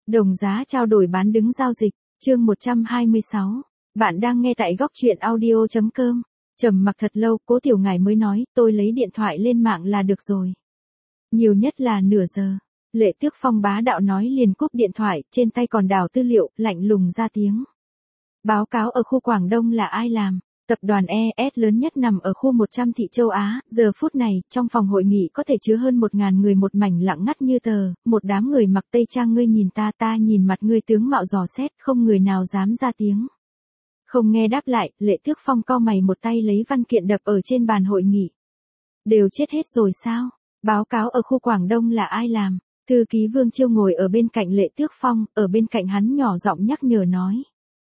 Đồng giá trao đổi bán đứng giao dịch, chương 126. Bạn đang nghe tại góc truyện audio.com. Trầm mặc thật lâu, Cố Tiểu Ngải mới nói, tôi lấy điện thoại lên mạng là được rồi. Nhiều nhất là nửa giờ. Lệ Tước Phong bá đạo nói liền cúp điện thoại, trên tay còn đào tư liệu, lạnh lùng ra tiếng. Báo cáo ở khu Quảng Đông là ai làm? Tập đoàn ES lớn nhất nằm ở khu 100 thị châu Á, giờ phút này, trong phòng hội nghị có thể chứa hơn 1.000 người, một mảnh lặng ngắt như tờ, một đám người mặc tây trang, ngươi nhìn ta, ta nhìn mặt ngươi, tướng mạo dò xét, không người nào dám ra tiếng. Không nghe đáp lại, Lệ Tước Phong cau mày, một tay lấy văn kiện đập ở trên bàn hội nghị. Đều chết hết rồi sao? Báo cáo ở khu Quảng Đông là ai làm? Thư ký Vương Chiêu ngồi ở bên cạnh Lệ Tước Phong, ở bên cạnh hắn nhỏ giọng nhắc nhở nói.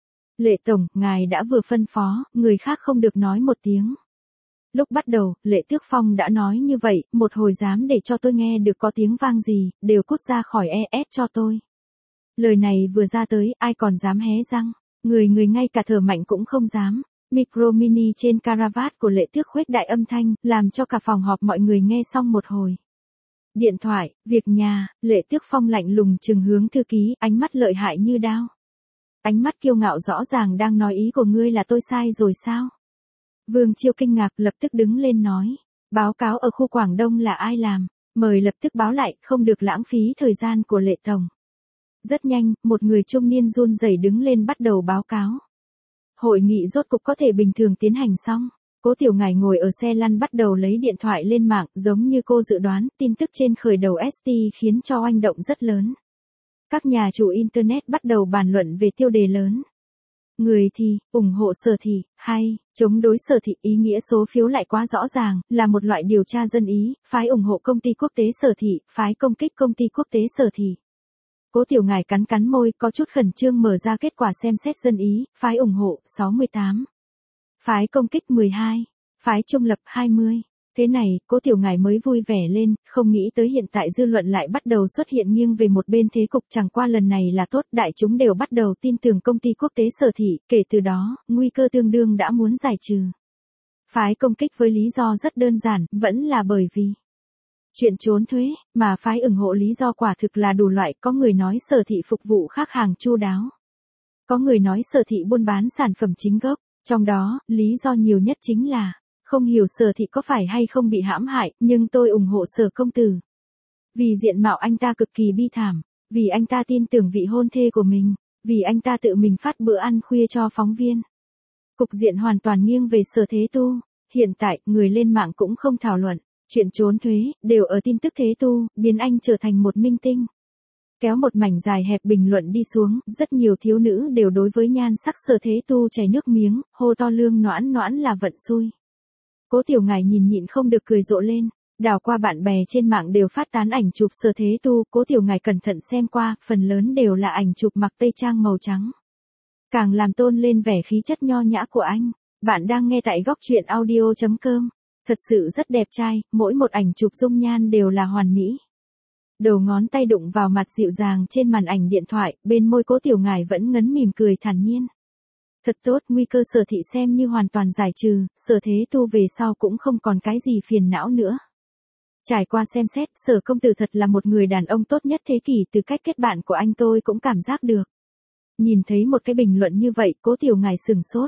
Lệ Tổng, ngài đã vừa phân phó, người khác không được nói một tiếng. Lúc bắt đầu, Lệ Tước Phong đã nói như vậy, một hồi dám để cho tôi nghe được có tiếng vang gì, đều cút ra khỏi ES cho tôi. Lời này vừa ra tới, ai còn dám hé răng, người ngay cả thở mạnh cũng không dám. Micro mini trên caravat của Lệ Tước khuếch đại âm thanh, làm cho cả phòng họp mọi người nghe xong một hồi. Điện thoại, việc nhà, Lệ Tước Phong lạnh lùng trừng hướng thư ký, ánh mắt lợi hại như đao. Ánh mắt kiêu ngạo rõ ràng đang nói ý của ngươi là tôi sai rồi sao? Vương Chiêu kinh ngạc, lập tức đứng lên nói. Báo cáo ở khu Quảng Đông là ai làm? Mời lập tức báo lại, không được lãng phí thời gian của Lệ Tổng. Rất nhanh, một người trung niên run rẩy đứng lên bắt đầu báo cáo. Hội nghị rốt cục có thể bình thường tiến hành xong. Cố Tiểu Ngải ngồi ở xe lăn bắt đầu lấy điện thoại lên mạng, giống như cô dự đoán, tin tức trên khởi đầu ST khiến cho oanh động rất lớn. Các nhà chủ Internet bắt đầu bàn luận về tiêu đề lớn. Người thì, ủng hộ Sở Thị, hay, chống đối Sở Thị, ý nghĩa số phiếu lại quá rõ ràng, là một loại điều tra dân ý, phái ủng hộ công ty quốc tế Sở Thị, phái công kích công ty quốc tế Sở Thị. Cố Tiểu Ngải cắn cắn môi, có chút khẩn trương mở ra kết quả xem xét dân ý, phái ủng hộ, 68. Phái công kích 12. Phái trung lập 20. Thế này, Cố Tiểu Ngải mới vui vẻ lên, không nghĩ tới hiện tại dư luận lại bắt đầu xuất hiện nghiêng về một bên, thế cục chẳng qua lần này là tốt, đại chúng đều bắt đầu tin tưởng công ty quốc tế Sở Thị, kể từ đó, nguy cơ tương đương đã muốn giải trừ. Phái công kích với lý do rất đơn giản, vẫn là bởi vì chuyện trốn thuế, mà phái ủng hộ lý do quả thực là đủ loại, có người nói Sở Thị phục vụ khách hàng chu đáo. Có người nói Sở Thị buôn bán sản phẩm chính gốc, trong đó, lý do nhiều nhất chính là không hiểu Sở Thị có phải hay không bị hãm hại, nhưng tôi ủng hộ Sở công tử. Vì diện mạo anh ta cực kỳ bi thảm, vì anh ta tin tưởng vị hôn thê của mình, vì anh ta tự mình phát bữa ăn khuya cho phóng viên. Cục diện hoàn toàn nghiêng về Sở Thế Tu, hiện tại, người lên mạng cũng không thảo luận, chuyện trốn thuế, đều ở tin tức Thế Tu, biến anh trở thành một minh tinh. Kéo một mảnh dài hẹp bình luận đi xuống, rất nhiều thiếu nữ đều đối với nhan sắc Sở Thế Tu chảy nước miếng, hô to lương noãn noãn là vận xui. Cố Tiểu Ngải nhìn nhịn không được cười rộ lên, đảo qua bạn bè trên mạng đều phát tán ảnh chụp Sở Thế Tu, Cố Tiểu Ngải cẩn thận xem qua, phần lớn đều là ảnh chụp mặc tây trang màu trắng. Càng làm tôn lên vẻ khí chất nho nhã của anh. Bạn đang nghe tại góc truyện audio.com. Thật sự rất đẹp trai, mỗi một ảnh chụp dung nhan đều là hoàn mỹ. Đầu ngón tay đụng vào mặt dịu dàng trên màn ảnh điện thoại, bên môi Cố Tiểu Ngải vẫn ngấn mỉm cười thản nhiên. Thật tốt, nguy cơ Sở Thị xem như hoàn toàn giải trừ, Sở Thế Tu về sau cũng không còn cái gì phiền não nữa. Trải qua xem xét, Sở công tử thật là một người đàn ông tốt nhất thế kỷ, từ cách kết bạn của anh tôi cũng cảm giác được. Nhìn thấy một cái bình luận như vậy, Cố Tiểu Ngải sửng sốt.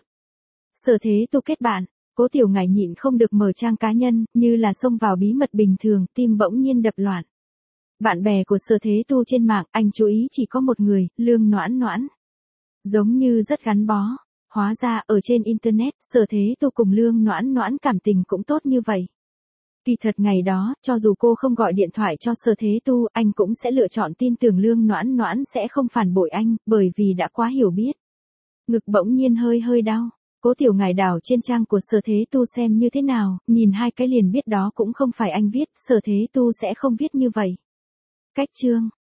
Sở Thế Tu kết bạn, Cố Tiểu Ngải nhịn không được mở trang cá nhân, như là xông vào bí mật bình thường, tim bỗng nhiên đập loạn. Bạn bè của Sở Thế Tu trên mạng, anh chú ý chỉ có một người, Lương Noãn Noãn. Giống như rất gắn bó. Hóa ra, ở trên Internet, Sở Thế Tu cùng Lương Noãn Noãn cảm tình cũng tốt như vậy. Kỳ thật ngày đó, cho dù cô không gọi điện thoại cho Sở Thế Tu, anh cũng sẽ lựa chọn tin tưởng Lương Noãn Noãn sẽ không phản bội anh, bởi vì đã quá hiểu biết. Ngực bỗng nhiên hơi đau. Cố Tiểu Ngải đảo trên trang của Sở Thế Tu xem như thế nào, nhìn hai cái liền biết đó cũng không phải anh viết, Sở Thế Tu sẽ không viết như vậy. Cách chương,